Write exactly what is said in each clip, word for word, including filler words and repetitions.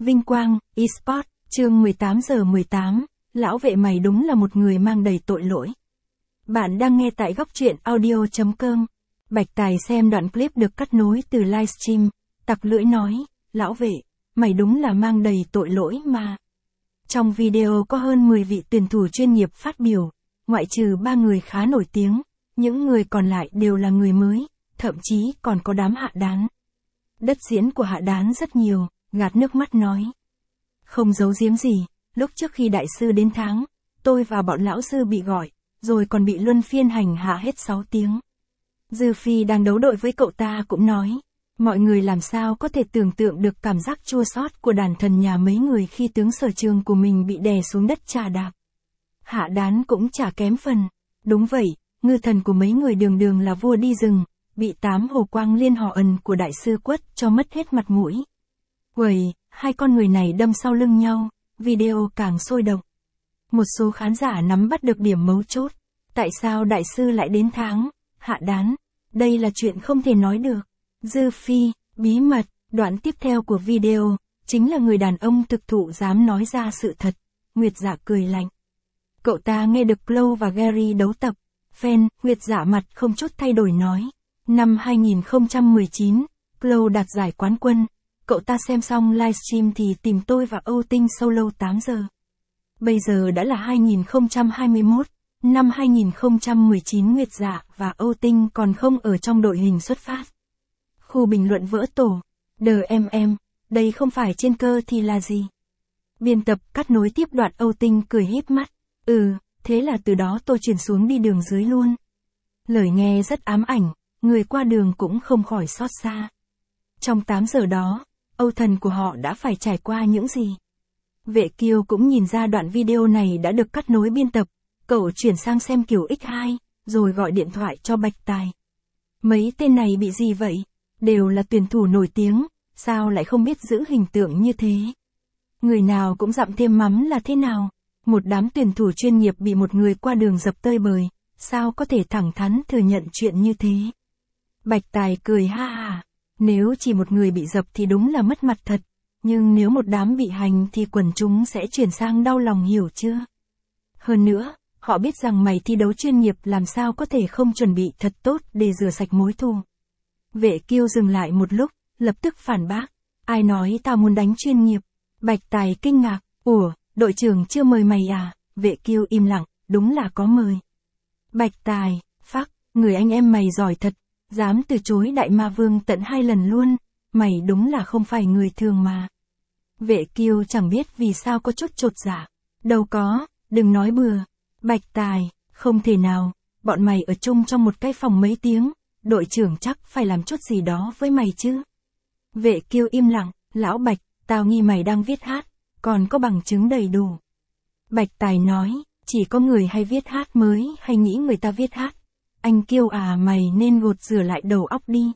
Vinh quang, eSport, chương mười tám giờ mười tám, lão vệ mày đúng là một người mang đầy tội lỗi. Bạn đang nghe tại góc truyện audio chấm com. Bạch Tài xem đoạn clip được cắt nối từ livestream, tặc lưỡi nói, lão vệ, mày đúng là mang đầy tội lỗi mà. Trong video có hơn mười vị tuyển thủ chuyên nghiệp phát biểu, ngoại trừ ba người khá nổi tiếng, những người còn lại đều là người mới, thậm chí còn có đám hạ đán. Đất diễn của hạ đán rất nhiều, gạt nước mắt nói. Không giấu giếm gì, lúc trước khi đại sư đến tháng, tôi và bọn lão sư bị gọi, rồi còn bị luân phiên hành hạ hết sáu tiếng. Dư Phi đang đấu đội với cậu ta cũng nói, mọi người làm sao có thể tưởng tượng được cảm giác chua xót của đàn thần nhà mấy người khi tướng sở trường của mình bị đè xuống đất chà đạp. Hạ đán cũng chả kém phần. Đúng vậy, ngư thần của mấy người đường đường là vua đi rừng, bị tám hồ quang liên họ ẩn của đại sư quất cho mất hết mặt mũi. Uầy, hai con người này đâm sau lưng nhau, video càng sôi động. Một số khán giả nắm bắt được điểm mấu chốt. Tại sao đại sư lại đến tháng? Hạ đán, đây là chuyện không thể nói được. Dư Phi, bí mật, đoạn tiếp theo của video, chính là người đàn ông thực thụ dám nói ra sự thật. Nguyệt Dạ cười lạnh. Cậu ta nghe được Chloe và Gary đấu tập. Fan, Nguyệt Dạ mặt không chút thay đổi nói. Năm hai nghìn không trăm mười chín, Chloe đạt giải quán quân. Cậu ta xem xong livestream thì tìm tôi và Âu Tinh solo tám giờ. Bây giờ đã là hai nghìn không trăm hai mươi mốt, năm hai nghìn không trăm mười chín Nguyệt Dạ và Âu Tinh còn không ở trong đội hình xuất phát. Khu bình luận vỡ tổ. Đờ em em, đây không phải trên cơ thì là gì? Biên tập cắt nối tiếp đoạn Âu Tinh cười híp mắt. Ừ, thế là từ đó tôi chuyển xuống đi đường dưới luôn. Lời nghe rất ám ảnh, người qua đường cũng không khỏi xót xa. Trong tám giờ đó, Âu thần của họ đã phải trải qua những gì? Vệ Kiêu cũng nhìn ra đoạn video này đã được cắt nối biên tập, cậu chuyển sang xem kiểu nhân hai, rồi gọi điện thoại cho Bạch Tài. Mấy tên này bị gì vậy? Đều là tuyển thủ nổi tiếng, sao lại không biết giữ hình tượng như thế? Người nào cũng dặm thêm mắm là thế nào? Một đám tuyển thủ chuyên nghiệp bị một người qua đường dập tơi bời, sao có thể thẳng thắn thừa nhận chuyện như thế? Bạch Tài cười ha ha, nếu chỉ một người bị dập thì đúng là mất mặt thật, nhưng nếu một đám bị hành thì quần chúng sẽ chuyển sang đau lòng hiểu chưa? Hơn nữa, họ biết rằng mày thi đấu chuyên nghiệp làm sao có thể không chuẩn bị thật tốt để rửa sạch mối thù. Vệ Kiêu dừng lại một lúc, lập tức phản bác, ai nói tao muốn đánh chuyên nghiệp? Bạch Tài kinh ngạc, ủa, đội trưởng chưa mời mày à? Vệ Kiêu im lặng, đúng là có mời. Bạch Tài, phắc, người anh em mày giỏi thật, dám từ chối đại ma vương tận hai lần luôn, mày đúng là không phải người thường mà. Vệ Kiêu chẳng biết vì sao có chút chột dạ. Đâu có, đừng nói bừa. Bạch Tài, không thể nào, bọn mày ở chung trong một cái phòng mấy tiếng, đội trưởng chắc phải làm chút gì đó với mày chứ. Vệ Kiêu im lặng, lão Bạch, tao nghi mày đang viết hát, còn có bằng chứng đầy đủ. Bạch Tài nói, chỉ có người hay viết hát mới hay nghĩ người ta viết hát. Anh Kiêu à, mày nên gột rửa lại đầu óc đi.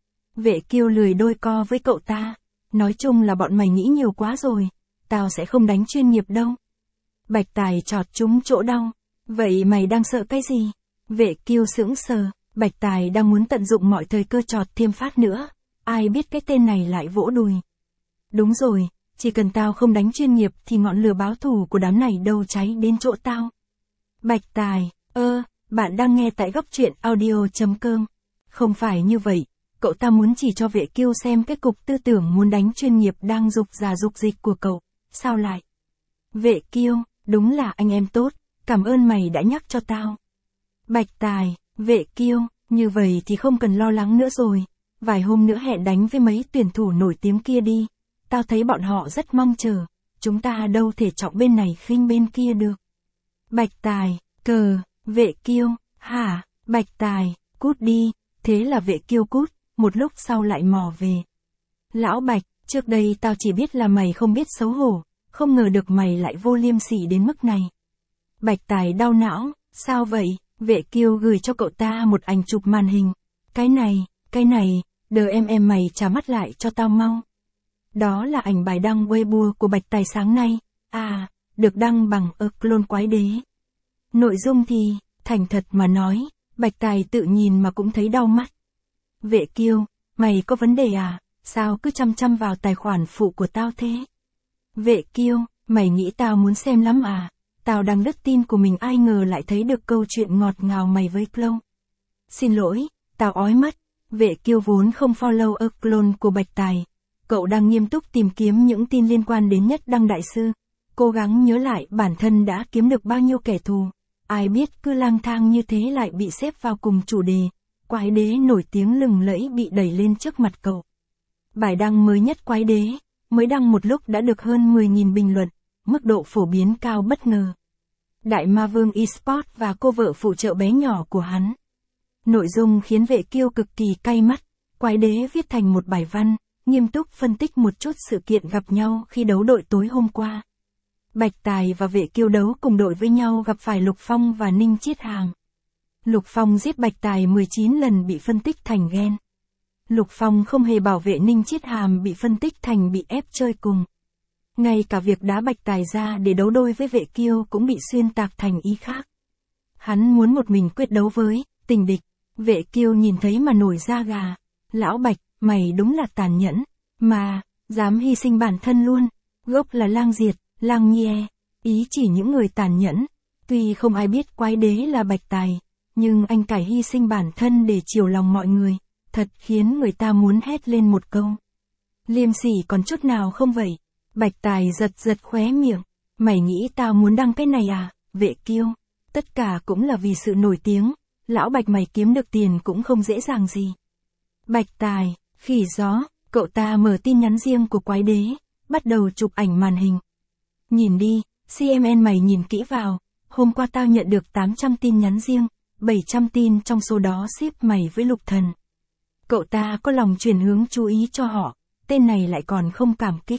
Vệ Kiêu lười đôi co với cậu ta. Nói chung là bọn mày nghĩ nhiều quá rồi, tao sẽ không đánh chuyên nghiệp đâu. Bạch Tài chọt trúng chỗ đau. Vậy mày đang sợ cái gì? Vệ Kiêu sững sờ, Bạch Tài đang muốn tận dụng mọi thời cơ chọt thêm phát nữa. Ai biết cái tên này lại vỗ đùi. Đúng rồi, chỉ cần tao không đánh chuyên nghiệp thì ngọn lửa báo thù của đám này đâu cháy đến chỗ tao. Bạch Tài, ơ, bạn đang nghe tại góc truyện audio chấm com. Không phải như vậy. Cậu ta muốn chỉ cho Vệ Kiêu xem cái cục tư tưởng muốn đánh chuyên nghiệp đang dục giả dục dịch của cậu. Sao lại? Vệ Kiêu, đúng là anh em tốt, cảm ơn mày đã nhắc cho tao. Bạch Tài, Vệ Kiêu, như vậy thì không cần lo lắng nữa rồi. Vài hôm nữa hẹn đánh với mấy tuyển thủ nổi tiếng kia đi. Tao thấy bọn họ rất mong chờ. Chúng ta đâu thể trọng bên này khinh bên kia được. Bạch Tài, cờ, Vệ Kiêu, hả? Bạch Tài, cút đi. Thế là Vệ Kiêu cút. Một lúc sau lại mò về. Lão Bạch, trước đây tao chỉ biết là mày không biết xấu hổ, không ngờ được mày lại vô liêm sỉ đến mức này. Bạch Tài đau não, sao vậy? Vệ Kiêu gửi cho cậu ta một ảnh chụp màn hình. Cái này, cái này, đờ em em mày trả mắt lại cho tao mau. Đó là ảnh bài đăng Weibo của Bạch Tài sáng nay, à, được đăng bằng ơ clone quái đế. Nội dung thì, thành thật mà nói, Bạch Tài tự nhìn mà cũng thấy đau mắt. Vệ Kiêu, mày có vấn đề à? Sao cứ chăm chăm vào tài khoản phụ của tao thế? Vệ Kiêu, mày nghĩ tao muốn xem lắm à? Tao đang lướt tin của mình ai ngờ lại thấy được câu chuyện ngọt ngào mày với Clone. Xin lỗi, tao ói mất. Vệ Kiêu vốn không follow ơ clone của Bạch Tài. Cậu đang nghiêm túc tìm kiếm những tin liên quan đến Nhất Đăng Đại Sư. Cố gắng nhớ lại bản thân đã kiếm được bao nhiêu kẻ thù. Ai biết cứ lang thang như thế lại bị xếp vào cùng chủ đề. Quái đế nổi tiếng lừng lẫy bị đẩy lên trước mặt cậu. Bài đăng mới nhất Quái đế, mới đăng một lúc đã được hơn mười nghìn bình luận, mức độ phổ biến cao bất ngờ. Đại Ma Vương Esports và cô vợ phụ trợ bé nhỏ của hắn. Nội dung khiến Vệ Kiêu cực kỳ cay mắt. Quái đế viết thành một bài văn, nghiêm túc phân tích một chút sự kiện gặp nhau khi đấu đội tối hôm qua. Bạch Tài và Vệ Kiêu đấu cùng đội với nhau gặp phải Lục Phong và Ninh Chiết Hàng. Lục Phong giết Bạch Tài mười chín lần bị phân tích thành ghen. Lục Phong không hề bảo vệ Ninh Chiết Hàm bị phân tích thành bị ép chơi cùng. Ngay cả việc đá Bạch Tài ra để đấu đôi với Vệ Kiêu cũng bị xuyên tạc thành ý khác. Hắn muốn một mình quyết đấu với tình địch. Vệ Kiêu nhìn thấy mà nổi da gà. Lão Bạch, mày đúng là tàn nhẫn, mà, dám hy sinh bản thân luôn. Gốc là Lang Diệt, Lang Nhie, ý chỉ những người tàn nhẫn. Tuy không ai biết Quái đế là Bạch Tài, nhưng anh cải hy sinh bản thân để chiều lòng mọi người, thật khiến người ta muốn hét lên một câu. Liêm sỉ còn chút nào không vậy? Bạch Tài giật giật khóe miệng. Mày nghĩ tao muốn đăng cái này à, Vệ Kiêu? Tất cả cũng là vì sự nổi tiếng. Lão Bạch mày kiếm được tiền cũng không dễ dàng gì. Bạch Tài, khỉ gió, cậu ta mở tin nhắn riêng của Quái đế, bắt đầu chụp ảnh màn hình. Nhìn đi, xê em en mày nhìn kỹ vào, hôm qua tao nhận được tám trăm tin nhắn riêng, bảy trăm tin trong số đó ship mày với Lục Thần. Cậu ta có lòng chuyển hướng chú ý cho họ, tên này lại còn không cảm kích.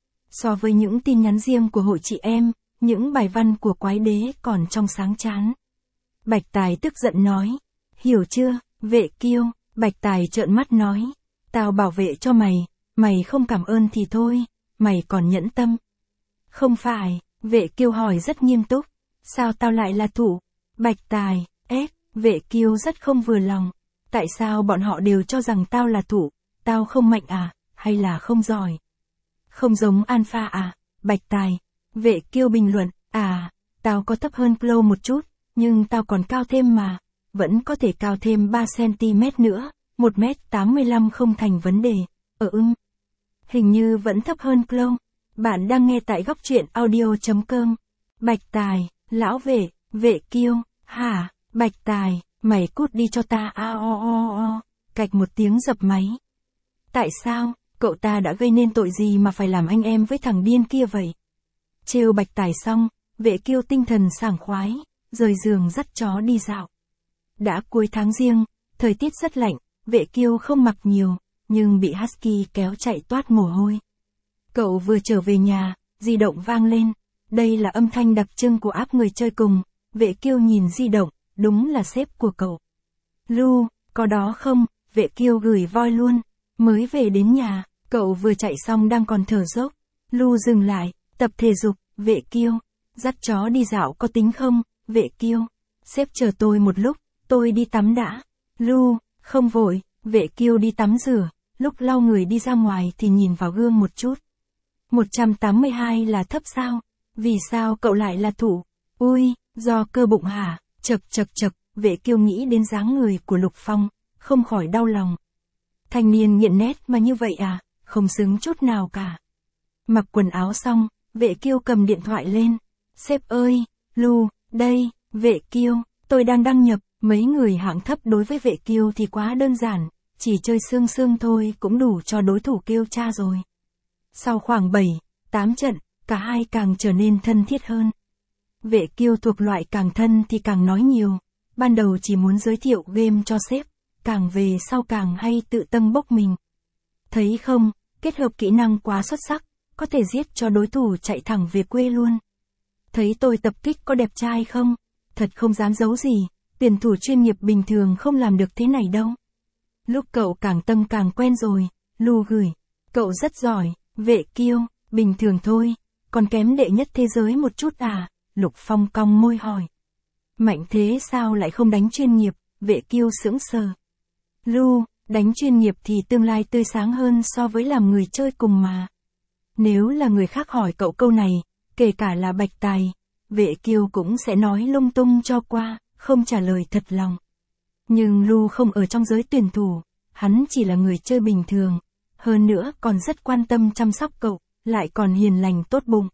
So với những tin nhắn riêng của hội chị em, những bài văn của Quái đế còn trong sáng chán. Bạch Tài tức giận nói, hiểu chưa, Vệ Kiêu? Bạch Tài trợn mắt nói, tao bảo vệ cho mày, mày không cảm ơn thì thôi, mày còn nhẫn tâm. Không phải, Vệ Kiêu hỏi rất nghiêm túc, sao tao lại là thủ? Bạch Tài, ép, Vệ Kiêu rất không vừa lòng, tại sao bọn họ đều cho rằng tao là thủ, tao không mạnh à, hay là không giỏi? Không giống Alpha à, Bạch Tài. Vệ Kiêu bình luận, à, tao có thấp hơn Clo một chút, nhưng tao còn cao thêm mà, vẫn có thể cao thêm ba xăng-ti-mét nữa, một mét tám mươi lăm không thành vấn đề, ờ ưng. Hình như vẫn thấp hơn Clo. Bạn đang nghe tại góc truyện audio chấm com. Bạch Tài, lão vệ, Vệ Kiêu, hả, Bạch Tài, mày cút đi cho ta a o o o, cạch một tiếng dập máy. Tại sao, cậu ta đã gây nên tội gì mà phải làm anh em với thằng điên kia vậy? Trêu Bạch Tài xong, Vệ Kiêu tinh thần sảng khoái, rời giường dắt chó đi dạo. Đã cuối tháng Giêng, thời tiết rất lạnh, Vệ Kiêu không mặc nhiều, nhưng bị Husky kéo chạy toát mồ hôi. Cậu vừa trở về nhà, di động vang lên, đây là âm thanh đặc trưng của app người chơi cùng. Vệ Kiêu nhìn di động, đúng là sếp của cậu. Lu, có đó không? Vệ Kiêu gửi voi luôn. Mới về đến nhà, cậu vừa chạy xong đang còn thở dốc. Lu dừng lại, tập thể dục. Vệ Kiêu, dắt chó đi dạo có tính không? Vệ Kiêu, sếp chờ tôi một lúc, tôi đi tắm đã. Lu, không vội. Vệ Kiêu đi tắm rửa, lúc lau người đi ra ngoài thì nhìn vào gương một chút. một trăm tám mươi hai là thấp sao? Vì sao cậu lại là thủ? Ui, do cơ bụng hả? Chật chật chật, Vệ Kiêu nghĩ đến dáng người của Lục Phong, không khỏi đau lòng. Thanh niên nghiện nét mà như vậy à, không xứng chút nào cả. Mặc quần áo xong, Vệ Kiêu cầm điện thoại lên. Sếp ơi, Lu, đây, Vệ Kiêu, tôi đang đăng nhập. Mấy người hạng thấp đối với Vệ Kiêu thì quá đơn giản, chỉ chơi xương xương thôi cũng đủ cho đối thủ kêu cha rồi. Sau khoảng bảy, tám trận, cả hai càng trở nên thân thiết hơn. Vệ Kiêu thuộc loại càng thân thì càng nói nhiều, ban đầu chỉ muốn giới thiệu game cho sếp, càng về sau càng hay tự tâng bốc mình. Thấy không, kết hợp kỹ năng quá xuất sắc, có thể giết cho đối thủ chạy thẳng về quê luôn. Thấy tôi tập kích có đẹp trai không? Thật không dám giấu gì, tuyển thủ chuyên nghiệp bình thường không làm được thế này đâu. Lúc cậu càng tâm càng quen rồi, Lu gửi, cậu rất giỏi. Vệ Kiêu, bình thường thôi, còn kém đệ nhất thế giới một chút à? Lục Phong cong môi hỏi. Mạnh thế sao lại không đánh chuyên nghiệp? Vệ Kiêu sững sờ. Lu, đánh chuyên nghiệp thì tương lai tươi sáng hơn so với làm người chơi cùng mà. Nếu là người khác hỏi cậu câu này, kể cả là Bạch Tài, Vệ Kiêu cũng sẽ nói lung tung cho qua, không trả lời thật lòng. Nhưng Lu không ở trong giới tuyển thủ, hắn chỉ là người chơi bình thường, hơn nữa còn rất quan tâm chăm sóc cậu, lại còn hiền lành tốt bụng.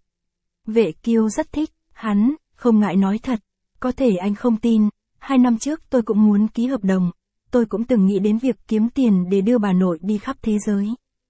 Vệ Kiêu rất thích, hắn, không ngại nói thật, có thể anh không tin, hai năm trước tôi cũng muốn ký hợp đồng, tôi cũng từng nghĩ đến việc kiếm tiền để đưa bà nội đi khắp thế giới.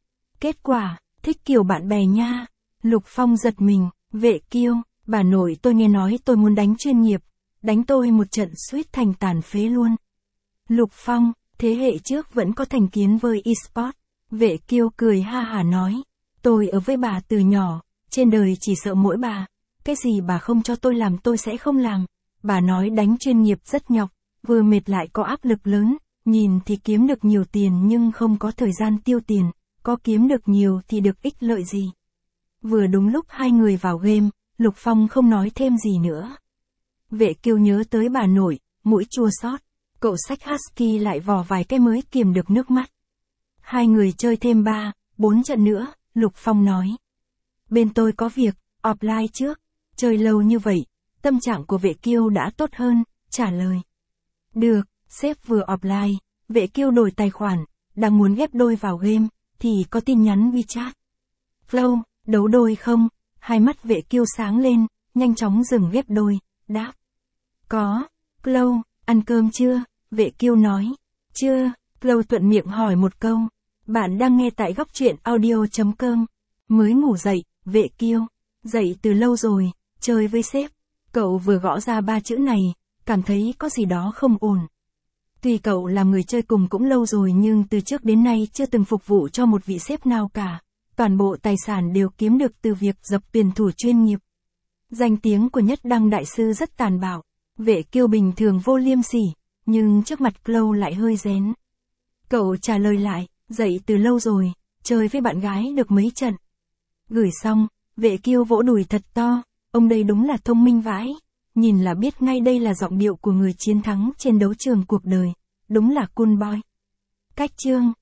Kết quả, thích kiểu bạn bè nha. Lục Phong giật mình, Vệ Kiêu, bà nội tôi nghe nói tôi muốn đánh chuyên nghiệp, đánh tôi một trận suýt thành tàn phế luôn. Lục Phong, thế hệ trước vẫn có thành kiến với eSport. Vệ Kiêu cười ha hả nói, tôi ở với bà từ nhỏ, trên đời chỉ sợ mỗi bà, cái gì bà không cho tôi làm tôi sẽ không làm. Bà nói đánh chuyên nghiệp rất nhọc, vừa mệt lại có áp lực lớn, nhìn thì kiếm được nhiều tiền nhưng không có thời gian tiêu tiền, có kiếm được nhiều thì được ích lợi gì. Vừa đúng lúc hai người vào game, Lục Phong không nói thêm gì nữa. Vệ Kiêu nhớ tới bà nội, mũi chua xót, cậu xách husky lại vò vài cái mới kiềm được nước mắt. Hai người chơi thêm ba, bốn trận nữa, Lục Phong nói. Bên tôi có việc, offline trước, chơi lâu như vậy, tâm trạng của Vệ Kiêu đã tốt hơn, trả lời. Được, sếp vừa offline, Vệ Kiêu đổi tài khoản, đang muốn ghép đôi vào game, thì có tin nhắn WeChat. Flow, đấu đôi không? Hai mắt Vệ Kiêu sáng lên, nhanh chóng dừng ghép đôi, đáp. Có, Flow, ăn cơm chưa? Vệ Kiêu nói. Chưa, Flow thuận miệng hỏi một câu. Bạn đang nghe tại góc truyện audio chấm com. Mới ngủ dậy, Vệ Kiêu. Dậy từ lâu rồi, chơi với sếp. Cậu vừa gõ ra ba chữ này, cảm thấy có gì đó không ổn. Tuy cậu làm người chơi cùng cũng lâu rồi nhưng từ trước đến nay chưa từng phục vụ cho một vị sếp nào cả. Toàn bộ tài sản đều kiếm được từ việc dập tuyển thủ chuyên nghiệp. Danh tiếng của Nhất Đăng Đại Sư rất tàn bạo. Vệ Kiêu bình thường vô liêm sỉ, nhưng trước mặt Flow lại hơi rén. Cậu trả lời lại, dậy từ lâu rồi, chơi với bạn gái được mấy trận. Gửi xong, Vệ Kiêu vỗ đùi thật to, ông đây đúng là thông minh vãi. Nhìn là biết ngay đây là giọng điệu của người chiến thắng trên đấu trường cuộc đời, đúng là cool boy. Cách chương